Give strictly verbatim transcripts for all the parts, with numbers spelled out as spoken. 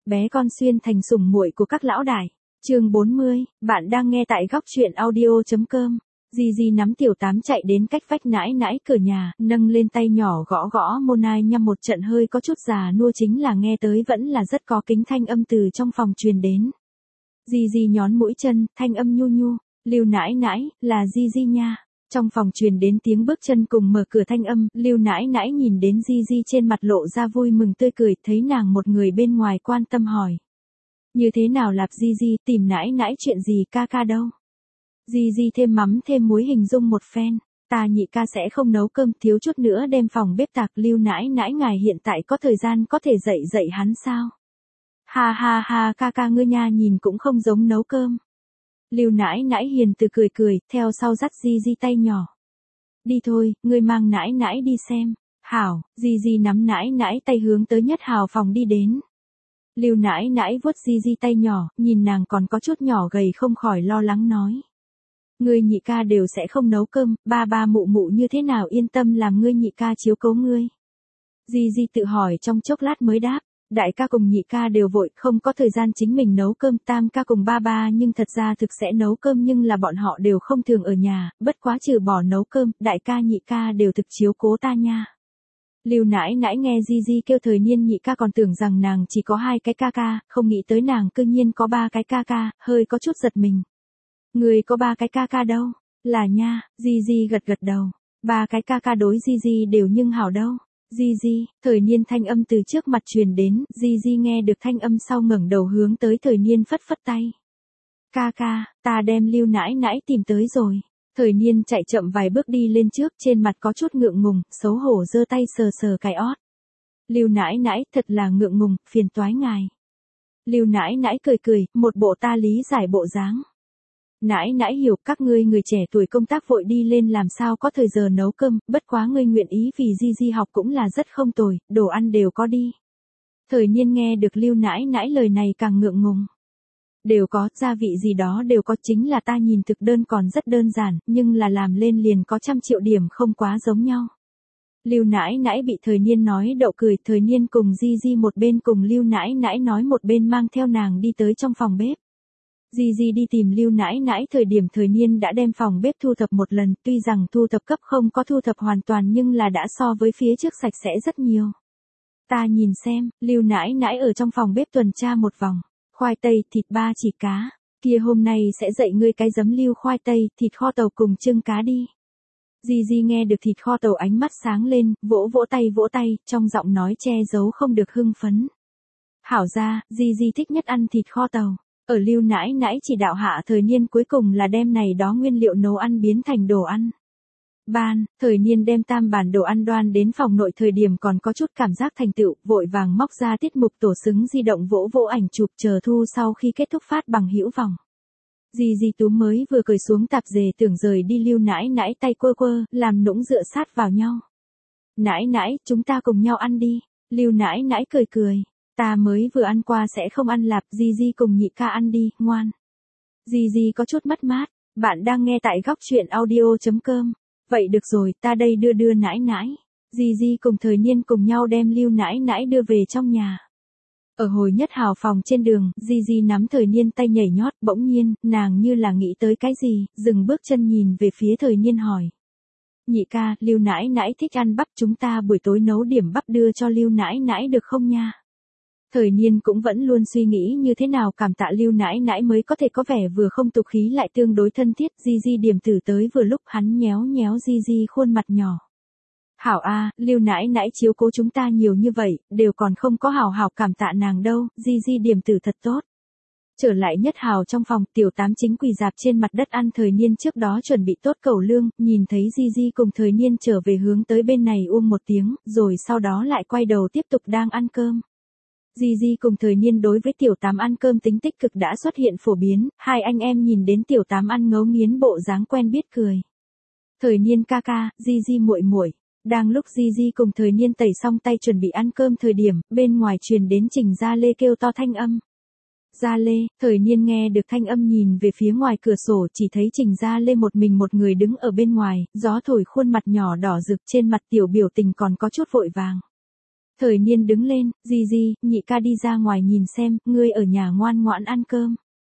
bé con xuyên thành sủng muội của các lão đại. Chương bốn mươi, bạn đang nghe tại góc truyện audio chấm com. Gigi nắm tiểu tám chạy đến cách vách nãi nãi cửa nhà, nâng lên tay nhỏ gõ gõ môn ai nhăm một trận hơi có chút già nua, chính là nghe tới vẫn là rất có kính thanh âm từ trong phòng truyền đến. Gigi nhón mũi chân, thanh âm nhu nhu, Lưu nãi nãi, là Gigi nha. Trong phòng truyền đến tiếng bước chân cùng mở cửa thanh âm, Lưu nãi nãi nhìn đến Gigi trên mặt lộ ra vui mừng tươi cười, thấy nàng một người bên ngoài quan tâm hỏi. Như thế nào Lạp Gigi, tìm nãi nãi chuyện gì, ca ca đâu? Gigi thêm mắm thêm muối hình dung một phen, ta nhị ca sẽ không nấu cơm, thiếu chút nữa đem phòng bếp tạc. Lưu nãi nãi ngài hiện tại có thời gian có thể dạy dạy hắn sao? Ha ha ha, ca ca ngươi nha, nhìn cũng không giống nấu cơm. Lưu nãi nãi hiền từ cười cười, theo sau dắt Gigi tay nhỏ. Đi thôi, ngươi mang nãi nãi đi xem. Hảo, Gigi nắm nãi nãi tay hướng tới Nhất Hào phòng đi đến. Lưu nãi nãi vuốt Gigi tay nhỏ, nhìn nàng còn có chút nhỏ gầy không khỏi lo lắng nói. Ngươi nhị ca đều sẽ không nấu cơm, ba ba mụ mụ như thế nào yên tâm làm ngươi nhị ca chiếu cố ngươi. Gigi tự hỏi trong chốc lát mới đáp. Đại ca cùng nhị ca đều vội, không có thời gian chính mình nấu cơm. Tam ca cùng ba ba nhưng thật ra thực sẽ nấu cơm, nhưng là bọn họ đều không thường ở nhà, bất quá trừ bỏ nấu cơm, đại ca nhị ca đều thực chiếu cố ta nha. Lưu nãi nãi nghe Gigi kêu thời niên nhị ca còn tưởng rằng nàng chỉ có hai cái ca ca, không nghĩ tới nàng cư nhiên có ba cái ca ca, hơi có chút giật mình. Người có ba cái ca ca đâu? Là nha, Gigi gật gật đầu. Ba cái ca ca đối Gigi đều nhưng hảo đâu. Gigi, thời niên thanh âm từ trước mặt truyền đến, Gigi nghe được thanh âm sau ngẩng đầu hướng tới thời niên phất phất tay. Ca ca, ta đem Lưu nãi nãi tìm tới rồi. Thời niên chạy chậm vài bước đi lên trước, trên mặt có chút ngượng ngùng, xấu hổ giơ tay sờ sờ cái ót. Lưu nãi nãi, thật là ngượng ngùng, phiền toái ngài. Lưu nãi nãi cười cười, một bộ ta lý giải bộ dáng. Nãi nãi hiểu, các ngươi người trẻ tuổi công tác vội đi lên làm sao có thời giờ nấu cơm, bất quá ngươi nguyện ý vì Gigi học cũng là rất không tồi, đồ ăn đều có đi. Thời niên nghe được Lưu nãi nãi lời này càng ngượng ngùng. Đều có, gia vị gì đó đều có, chính là ta nhìn thực đơn còn rất đơn giản, nhưng là làm lên liền có trăm triệu điểm, không quá giống nhau. Lưu nãi nãi bị thời niên nói đậu cười, thời niên cùng Gigi một bên cùng Lưu nãi nãi nói một bên mang theo nàng đi tới trong phòng bếp. Gigi đi tìm Lưu nãi nãi thời điểm thời niên đã đem phòng bếp thu thập một lần, tuy rằng thu thập cấp không có thu thập hoàn toàn nhưng là đã so với phía trước sạch sẽ rất nhiều. Ta nhìn xem, Lưu nãi nãi ở trong phòng bếp tuần tra một vòng, khoai tây, thịt ba chỉ cá, kia hôm nay sẽ dạy ngươi cái giấm lưu khoai tây, thịt kho tàu cùng trưng cá đi. Gigi nghe được thịt kho tàu ánh mắt sáng lên, vỗ vỗ tay vỗ tay, trong giọng nói che giấu không được hưng phấn. Hảo ra, Gigi thích nhất ăn thịt kho tàu. Ở Lưu nãi nãi chỉ đạo hạ thời niên cuối cùng là đem này đó nguyên liệu nấu ăn biến thành đồ ăn. Ban, thời niên đem tam bản đồ ăn đoan đến phòng nội thời điểm còn có chút cảm giác thành tựu, vội vàng móc ra tiết mục tổ xứng di động vỗ vỗ ảnh chụp chờ thu sau khi kết thúc phát bằng hữu vòng. Gigi tú mới vừa cởi xuống tạp dề tưởng rời đi, Lưu nãi nãi tay quơ quơ, làm nũng dựa sát vào nhau. Nãi nãi, chúng ta cùng nhau ăn đi. Lưu nãi nãi cười cười. Ta mới vừa ăn qua sẽ không ăn lạp, Gigi cùng nhị ca ăn đi, ngoan. Gigi có chút mất mát, bạn đang nghe tại góc truyện audio chấm com. Vậy được rồi, ta đây đưa đưa nãi nãi. Gigi cùng thời niên cùng nhau đem Lưu nãi nãi đưa về trong nhà. Ở hồi Nhất Hào phòng trên đường, Gigi nắm thời niên tay nhảy nhót, bỗng nhiên, nàng như là nghĩ tới cái gì, dừng bước chân nhìn về phía thời niên hỏi. Nhị ca, Lưu nãi nãi thích ăn bắp, chúng ta buổi tối nấu điểm bắp đưa cho Lưu nãi nãi được không nha? Thời niên cũng vẫn luôn suy nghĩ như thế nào cảm tạ Lưu nãi nãi mới có thể có vẻ vừa không tục khí lại tương đối thân thiết. Gigi điểm tử tới vừa lúc, hắn nhéo nhéo Gigi khuôn mặt nhỏ. Hảo a, Lưu nãi nãi chiếu cố chúng ta nhiều như vậy, đều còn không có hảo hảo cảm tạ nàng đâu. Gigi điểm tử thật tốt. Trở lại Nhất Hào trong phòng, tiểu tám chính quỳ dạp trên mặt đất ăn thời niên trước đó chuẩn bị tốt cẩu lương, nhìn thấy Gigi cùng thời niên trở về hướng tới bên này uông một tiếng, rồi sau đó lại quay đầu tiếp tục đang ăn cơm. Gigi cùng thời niên đối với tiểu tám ăn cơm tính tích cực đã xuất hiện phổ biến, hai anh em nhìn đến tiểu tám ăn ngấu nghiến bộ dáng quen biết cười. Thời niên ca ca, Gigi muội muội. Đang lúc Gigi cùng thời niên tẩy xong tay chuẩn bị ăn cơm thời điểm, bên ngoài truyền đến Trình Gia Lê kêu to thanh âm. Gia Lê, thời niên nghe được thanh âm nhìn về phía ngoài cửa sổ, chỉ thấy Trình Gia Lê một mình một người đứng ở bên ngoài, gió thổi khuôn mặt nhỏ đỏ rực, trên mặt tiểu biểu tình còn có chút vội vàng. Thời Niên đứng lên, Di Di, nhị ca đi ra ngoài nhìn xem, ngươi ở nhà ngoan ngoãn ăn cơm.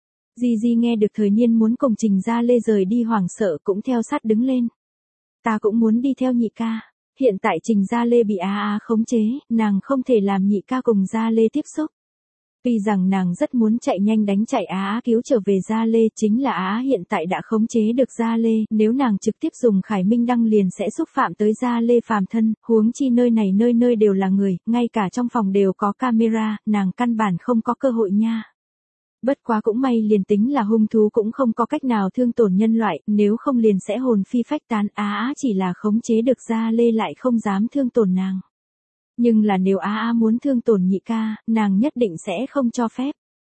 Di Di nghe được Thời Niên muốn cùng Trình Gia Lê rời đi hoảng sợ cũng theo sát đứng lên. Ta cũng muốn đi theo nhị ca. Hiện tại Trình Gia Lê bị Á Á khống chế, nàng không thể làm nhị ca cùng Gia Lê tiếp xúc. Vì rằng nàng rất muốn chạy nhanh đánh chạy Á Á cứu trở về Gia Lê, chính là Á Á hiện tại đã khống chế được Gia Lê, nếu nàng trực tiếp dùng Khải Minh Đăng liền sẽ xúc phạm tới Gia Lê phàm thân, huống chi nơi này nơi nơi đều là người, ngay cả trong phòng đều có camera, nàng căn bản không có cơ hội nha. Bất quá cũng may liền tính là hung thú cũng không có cách nào thương tổn nhân loại, nếu không liền sẽ hồn phi phách tán. Á Á chỉ là khống chế được Gia Lê lại không dám thương tổn nàng. Nhưng là nếu Á Á muốn thương tổn nhị ca, nàng nhất định sẽ không cho phép.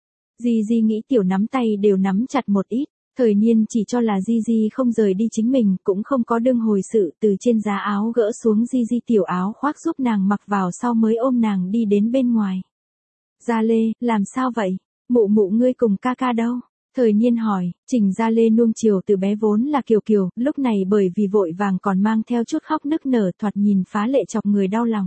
Di Di nghĩ tiểu nắm tay đều nắm chặt một ít, Thời Niên chỉ cho là Di Di không rời đi chính mình, cũng không có đương hồi sự, từ trên giá áo gỡ xuống Di Di tiểu áo khoác giúp nàng mặc vào sau mới ôm nàng đi đến bên ngoài. Gia Lê, làm sao vậy? Mụ mụ ngươi cùng ca ca đâu? Thời Niên hỏi. Trình Gia Lê nuông chiều từ bé vốn là kiều kiều, lúc này bởi vì vội vàng còn mang theo chút khóc nức nở, thoạt nhìn phá lệ chọc người đau lòng.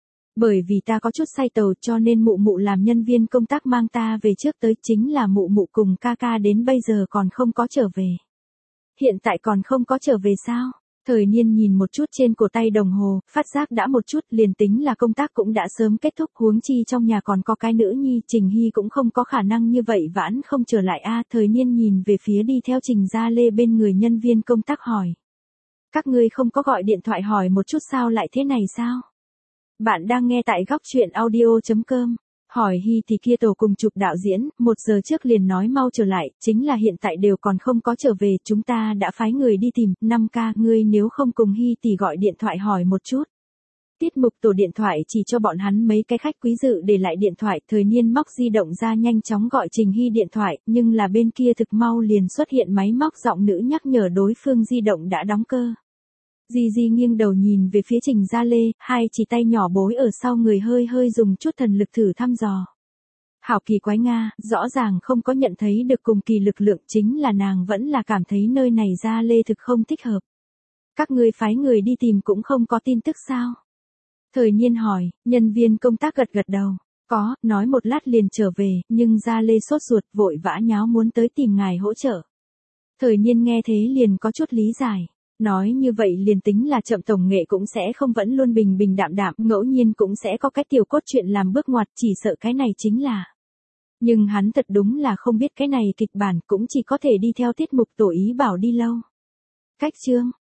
Bởi vì ta có chút say tàu cho nên mụ mụ làm nhân viên công tác mang ta về trước tới, chính là mụ mụ cùng ca ca đến bây giờ còn không có trở về. Hiện tại còn không có trở về sao? Thời Niên nhìn một chút trên cổ tay đồng hồ, phát giác đã một chút, liền tính là công tác cũng đã sớm kết thúc, huống chi trong nhà còn có cái nữ nhi, Trình Hy cũng không có khả năng như vậy vãn không trở lại a. Thời Niên nhìn về phía đi theo Trình Gia Lê bên người nhân viên công tác hỏi. Các ngươi không có gọi điện thoại hỏi một chút sao lại thế này sao? Bạn đang nghe tại góc truyện audio chấm com. Hỏi Hy thì kia tổ cùng chụp đạo diễn, một giờ trước liền nói mau trở lại, chính là hiện tại đều còn không có trở về, chúng ta đã phái người đi tìm. Năm ca, ngươi nếu không cùng Hy thì gọi điện thoại hỏi một chút. Tiết mục tổ điện thoại chỉ cho bọn hắn mấy cái khách quý dự để lại điện thoại. Thời Niên móc di động ra nhanh chóng gọi Trình Hy điện thoại, nhưng là bên kia thực mau liền xuất hiện máy móc giọng nữ nhắc nhở đối phương di động đã đóng cơ. Di Di nghiêng đầu nhìn về phía Trình Gia Lê, hai chỉ tay nhỏ bối ở sau người hơi hơi dùng chút thần lực thử thăm dò. Hảo kỳ quái Nga, rõ ràng không có nhận thấy được cùng kỳ lực lượng, chính là nàng vẫn là cảm thấy nơi này Gia Lê thực không thích hợp. Các ngươi phái người đi tìm cũng không có tin tức sao? Thời Niên hỏi, nhân viên công tác gật gật đầu. Có, nói một lát liền trở về, nhưng Gia Lê sốt ruột vội vã nháo muốn tới tìm ngài hỗ trợ. Thời Niên nghe thế liền có chút lý giải. Nói như vậy liền tính là chậm tổng nghệ cũng sẽ không vẫn luôn bình bình đạm đạm, ngẫu nhiên cũng sẽ có cái tiểu cốt truyện làm bước ngoặt, chỉ sợ cái này chính là. Nhưng hắn thật đúng là không biết cái này kịch bản, cũng chỉ có thể đi theo tiết mục tổ ý bảo đi lâu. Cách chương,